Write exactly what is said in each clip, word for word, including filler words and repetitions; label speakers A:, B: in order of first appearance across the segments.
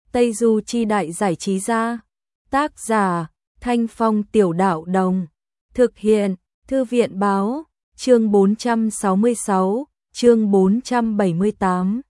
A: Tây Du Chi Đại Giải Trí Gia. Tác giả Thanh Phong Tiểu Đạo Đồng. Thực hiện Thư viện Báo. Chương bốn trăm sáu mươi sáu, chương bốn trăm bảy mươi tám.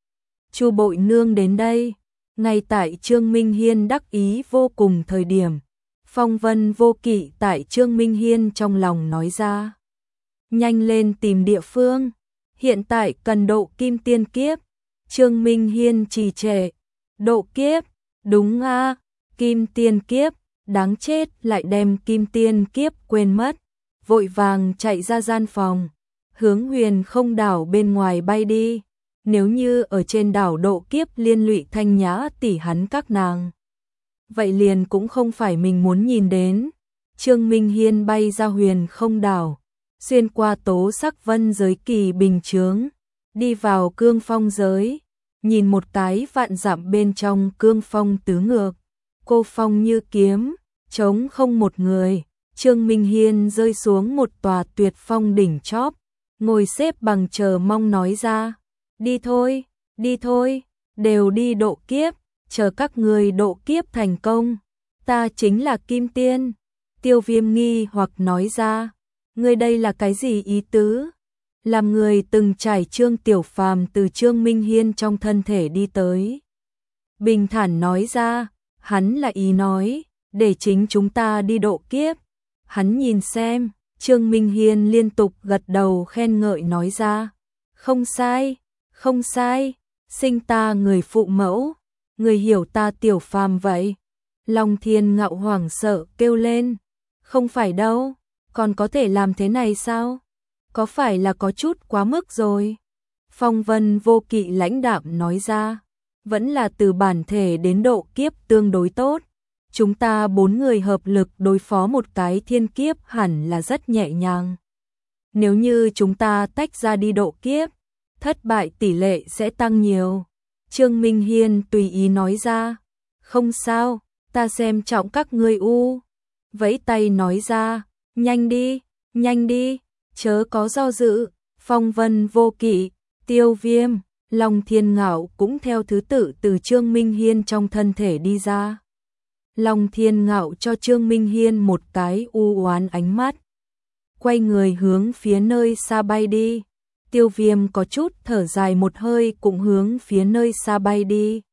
A: Chu Bội Nương đến đây. Ngay tại Trương Minh Hiên đắc ý vô cùng thời điểm, phong vân vô kỵ tại Trương Minh Hiên trong lòng nói ra. Nhanh lên tìm địa phương, hiện tại cần độ kim tiên kiếp. Trương Minh Hiên trì trệ. Độ kiếp, đúng a, kim tiên kiếp, đáng chết, lại đem kim tiên kiếp quên mất. Vội vàng chạy ra gian phòng, hướng Huyền Không đảo bên ngoài bay đi. Nếu như ở trên đảo độ kiếp liên lụy Thanh Nhã tỷ hắn các nàng, vậy liền cũng không phải mình muốn nhìn đến. Trương Minh Hiên bay ra Huyền Không đảo, xuyên qua tố sắc vân giới kỳ bình chướng, đi vào cương phong giới, nhìn một cái vạn dặm bên trong cương phong tứ ngược, cô phong như kiếm, trống không một người. Trương Minh Hiên rơi xuống một tòa tuyệt phong đỉnh chóp, ngồi xếp bằng chờ mong nói ra. Đi thôi, đi thôi, đều đi độ kiếp, chờ các người độ kiếp thành công, ta chính là Kim Tiên. Tiêu Viêm nghi hoặc nói ra, ngươi đây là cái gì ý tứ? Làm người từng trải Trương Tiểu Phàm từ Trương Minh Hiên trong thân thể đi tới. Bình thản nói ra, hắn là ý nói, để chính chúng ta đi độ kiếp. Hắn nhìn xem, Trương Minh Hiên liên tục gật đầu khen ngợi nói ra. Không sai, không sai, sinh ta người phụ mẫu, người hiểu ta Tiểu Phàm vậy. Long Thiên Ngạo hoảng sợ kêu lên. Không phải đâu, còn có thể làm thế này sao? Có phải là có chút quá mức rồi? Phong Vân Vô Kỵ lãnh đạm nói ra. Vẫn là từ bản thể đến độ kiếp tương đối tốt. Chúng ta bốn người hợp lực đối phó một cái thiên kiếp hẳn là rất nhẹ nhàng. Nếu như chúng ta tách ra đi độ kiếp, thất bại tỷ lệ sẽ tăng nhiều. Trương Minh Hiên tùy ý nói ra. Không sao, ta xem trọng các ngươi u. Vẫy tay nói ra, nhanh đi, nhanh đi, chớ có do dự. Phong Vân Vô Kỵ, Tiêu Viêm, Long Thiên Ngạo cũng theo thứ tự từ Trương Minh Hiên trong thân thể đi ra. Long Thiên Ngạo cho Trương Minh Hiên một cái u oán ánh mắt, quay người hướng phía nơi xa bay đi. Tiêu Viêm có chút thở dài một hơi cũng hướng phía nơi xa bay đi.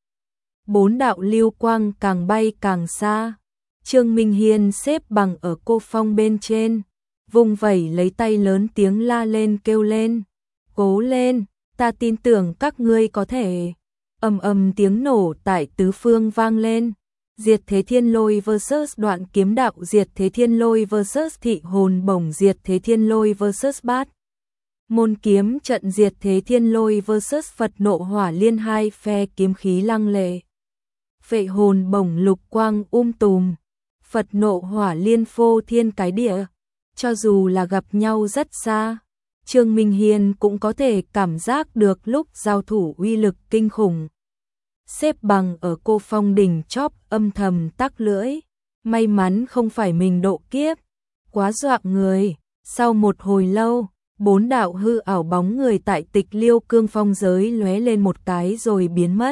A: Bốn đạo lưu quang càng bay càng xa. Trương Minh Hiên xếp bằng ở cô phong bên trên, vung vẩy lấy tay lớn tiếng la lên kêu lên. Cố lên, ta tin tưởng các ngươi có thể. Ầm ầm tiếng nổ tại tứ phương vang lên. Diệt Thế Thiên Lôi versus Đoạn Kiếm Đạo, Diệt Thế Thiên Lôi versus Thị Hồn Bổng, Diệt Thế Thiên Lôi versus Bát Môn Kiếm Trận, Diệt Thế Thiên Lôi versus Phật Nộ Hỏa Liên, hai phe kiếm khí lăng lệ. Phệ Hồn Bổng lục quang um tùm, Phật Nộ Hỏa Liên phô thiên cái địa. Cho dù là gặp nhau rất xa, Trương Minh Hiên cũng có thể cảm giác được lúc giao thủ uy lực kinh khủng. Xếp bằng ở cô phong đỉnh chóp âm thầm tắc lưỡi. May mắn không phải mình độ kiếp. Quá dọa người. Sau một hồi lâu, bốn đạo hư ảo bóng người tại Tịch Liêu Cương Phong giới lóe lên một cái rồi biến mất.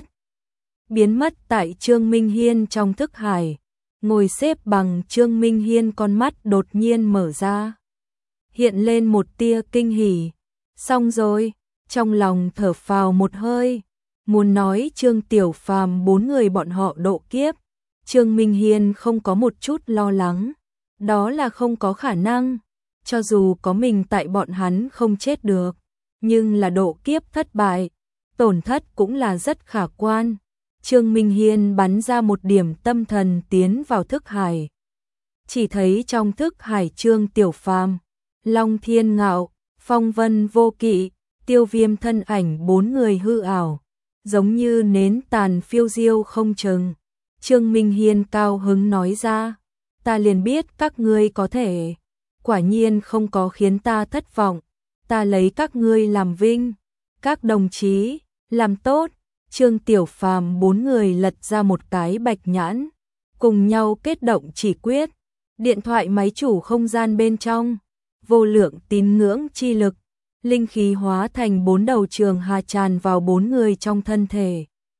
A: Biến mất tại Trương Minh Hiên trong thức hải. Ngồi xếp bằng Trương Minh Hiên con mắt đột nhiên mở ra. Hiện lên một tia kinh hỉ. Xong rồi, trong lòng thở phào một hơi. Muốn nói Trương Tiểu Phàm bốn người bọn họ độ kiếp, Trương Minh Hiên không có một chút lo lắng. Đó là không có khả năng. Cho dù có mình tại bọn hắn không chết được, nhưng là độ kiếp thất bại, tổn thất cũng là rất khả quan. Trương Minh Hiên bắn ra một điểm tâm thần tiến vào thức hải. Chỉ thấy trong thức hải Trương Tiểu Phàm, Long Thiên Ngạo, Phong Vân Vô Kỵ, Tiêu Viêm thân ảnh bốn người hư ảo, giống như nến tàn phiêu diêu không chừng. Trương Minh Hiên cao hứng nói ra, ta liền biết các ngươi có thể, quả nhiên không có khiến ta thất vọng, ta lấy các ngươi làm vinh. Các đồng chí, làm tốt. Trương Tiểu Phàm bốn người lật ra một cái bạch nhãn, cùng nhau kết động chỉ quyết. Điện thoại máy chủ không gian bên trong, vô lượng tín ngưỡng chi lực, linh khí hóa thành bốn đầu trường hà tràn vào bốn người trong thân thể.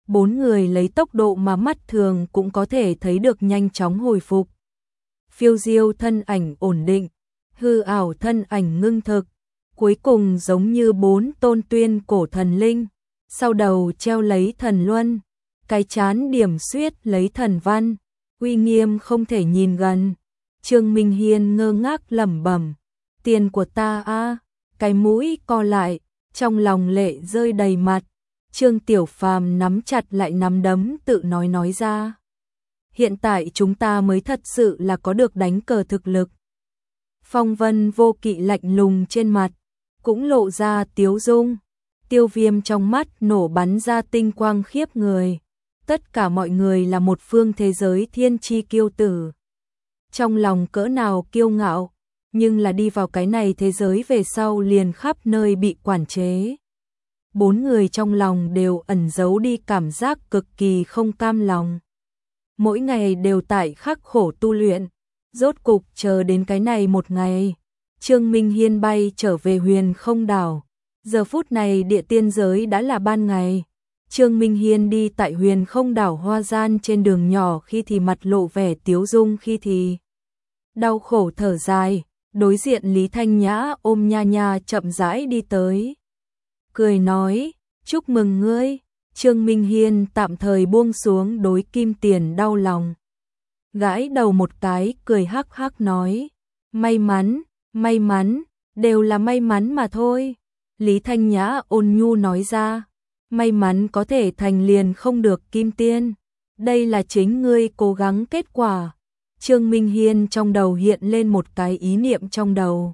A: bốn người lấy tốc độ mà mắt thường cũng có thể thấy được nhanh chóng hồi phục. Phiêu diêu thân ảnh ổn định, hư ảo thân ảnh ngưng thực, cuối cùng giống như bốn tôn tuyên cổ thần linh, sau đầu treo lấy thần luân, cái chán điểm xuyết lấy thần văn, uy nghiêm không thể nhìn gần. Trương Minh Hiên ngơ ngác lẩm bẩm, tiền của ta a, cái mũi co lại, trong lòng lệ rơi đầy mặt. Trương Tiểu Phàm nắm chặt lại nắm đấm tự nói nói ra. Hiện tại chúng ta mới thật sự là có được đánh cờ thực lực. Phong Vân Vô Kỵ lạnh lùng trên mặt, cũng lộ ra tiếu dung. Tiêu Viêm trong mắt nổ bắn ra tinh quang khiếp người. Tất cả mọi người là một phương thế giới thiên chi kiêu tử. Trong lòng cỡ nào kiêu ngạo, nhưng là đi vào cái này thế giới về sau liền khắp nơi bị quản chế. Bốn người trong lòng đều ẩn giấu đi cảm giác cực kỳ không cam lòng. Mỗi ngày đều tại khắc khổ tu luyện, rốt cục chờ đến cái này một ngày. Trương Minh Hiên bay trở về Huyền Không Đảo. Giờ phút này địa tiên giới đã là ban ngày. Trương Minh Hiên đi tại Huyền Không Đảo hoa gian trên đường nhỏ, khi thì mặt lộ vẻ tiếu dung, khi thì đau khổ thở dài. Đối diện Lý Thanh Nhã ôm Nha Nha chậm rãi đi tới, cười nói, chúc mừng ngươi. Trương Minh Hiên tạm thời buông xuống đối Kim Tiền đau lòng, gãi đầu một cái, cười hắc hắc nói, may mắn, may mắn, đều là may mắn mà thôi. Lý Thanh Nhã ôn nhu nói ra, may mắn có thể thành liền không được Kim Tiên, đây là chính ngươi cố gắng kết quả. Trương Minh Hiên trong đầu hiện lên một cái ý niệm trong đầu.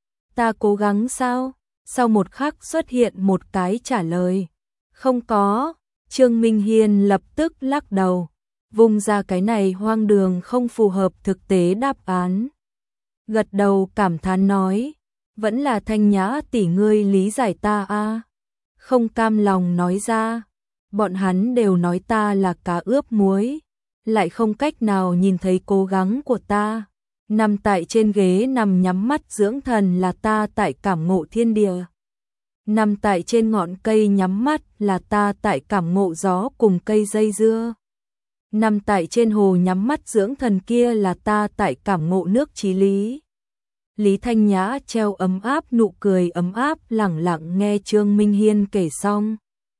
A: Ta cố gắng sao? Sau một khắc xuất hiện một cái trả lời. Không có. Trương Minh Hiên lập tức lắc đầu, vùng ra cái này hoang đường không phù hợp thực tế đáp án. Gật đầu cảm thán nói, vẫn là Thanh Nhã tỷ ngươi lý giải ta a. Không cam lòng nói ra, bọn hắn đều nói ta là cá ướp muối, lại không cách nào nhìn thấy cố gắng của ta. Nằm tại trên ghế nằm nhắm mắt dưỡng thần là ta tại cảm ngộ thiên địa. Nằm tại trên ngọn cây nhắm mắt là ta tại cảm ngộ gió cùng cây dây dưa. Nằm tại trên hồ nhắm mắt dưỡng thần kia là ta tại cảm ngộ nước chí lý. Lý Thanh Nhã treo ấm áp nụ cười ấm áp, lẳng lặng nghe Trương Minh Hiên kể xong.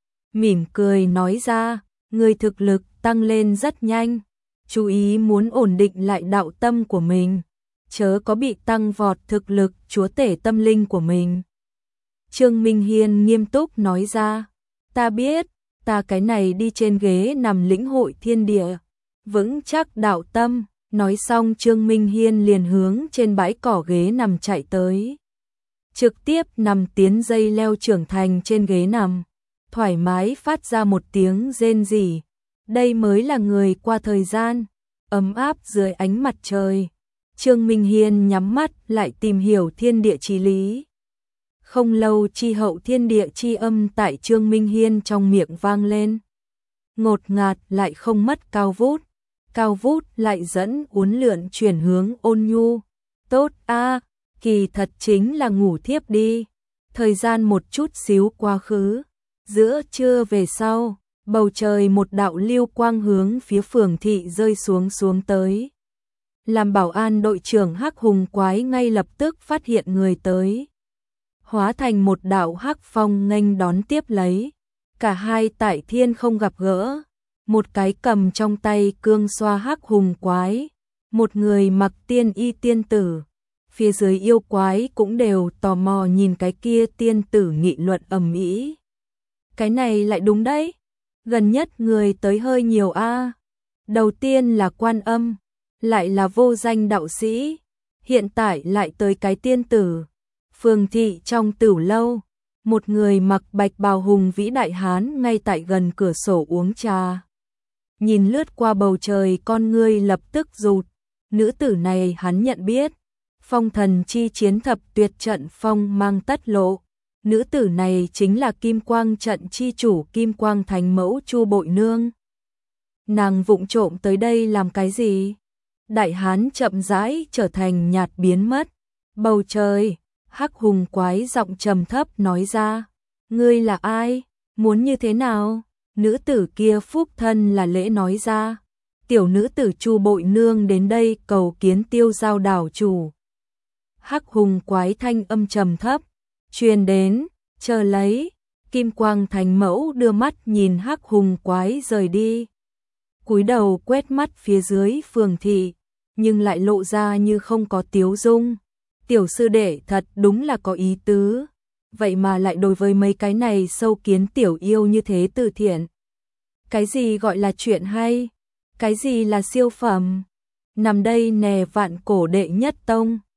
A: Mỉm cười nói ra, người thực lực tăng lên rất nhanh, chú ý muốn ổn định lại đạo tâm của mình, chớ có bị tăng vọt thực lực chúa tể tâm linh của mình. Trương Minh Hiên nghiêm túc nói ra, ta biết, ta cái này đi trên ghế nằm lĩnh hội thiên địa, vững chắc đạo tâm. Nói xong Trương Minh Hiên liền hướng trên bãi cỏ ghế nằm chạy tới, trực tiếp nằm tiến dây leo trưởng thành trên ghế nằm, thoải mái phát ra một tiếng rên rỉ. Đây mới là người qua thời gian, ấm áp dưới ánh mặt trời. Trương Minh Hiên nhắm mắt lại tìm hiểu thiên địa chí lý. Không lâu chi hậu thiên địa chi âm tại Trương Minh Hiên trong miệng vang lên. Ngột ngạt lại không mất cao vút, cao vút lại dẫn uốn lượn chuyển hướng ôn nhu. Tốt a, kỳ thật chính là ngủ thiếp đi. Thời gian một chút xíu quá khứ, giữa trưa về sau, bầu trời một đạo lưu quang hướng phía phường thị rơi xuống xuống tới. Làm bảo an đội trưởng Hắc Hùng Quái ngay lập tức phát hiện người tới, hóa thành một đạo hắc phong nghênh đón tiếp lấy. Cả hai tại thiên không gặp gỡ, một cái cầm trong tay cương xoa Hắc Hùng Quái, một người mặc tiên y tiên tử. Phía dưới yêu quái cũng đều tò mò nhìn cái kia tiên tử nghị luận ầm ĩ. Cái này lại đúng đấy, gần nhất người tới hơi nhiều a. Đầu tiên là Quan Âm, lại là vô danh đạo sĩ, hiện tại lại tới cái tiên tử. Phường thị trong tửu lâu, một người mặc bạch bào hùng vĩ đại hán ngay tại gần cửa sổ uống trà. Nhìn lướt qua bầu trời, con ngươi lập tức rụt. Nữ tử này hắn nhận biết, Phong Thần chi chiến thập tuyệt trận phong mang tất lộ. Nữ tử này chính là Kim Quang trận chi chủ Kim Quang Thánh Mẫu Chu Bội Nương. Nàng vụng trộm tới đây làm cái gì? Đại hán chậm rãi trở thành nhạt biến mất. Bầu trời, Hắc Hùng Quái giọng trầm thấp nói ra, ngươi là ai? Muốn như thế nào? Nữ tử kia phúc thân là lễ nói ra. Tiểu nữ tử Chu Bội Nương đến đây cầu kiến Tiêu Giao đảo chủ. Hắc hùng quái thanh âm trầm thấp truyền đến, chờ lấy. Kim Quang Thành Mẫu đưa mắt nhìn Hắc hùng quái rời đi, cúi đầu quét mắt phía dưới phường thị, nhưng lại lộ ra như không có tiếu dung. Tiểu sư đệ thật đúng là có ý tứ, vậy mà lại đối với mấy cái này sâu kiến tiểu yêu như thế từ thiện. Cái gì gọi là chuyện hay? Cái gì là siêu phẩm? Nằm đây nè vạn cổ đệ nhất tông.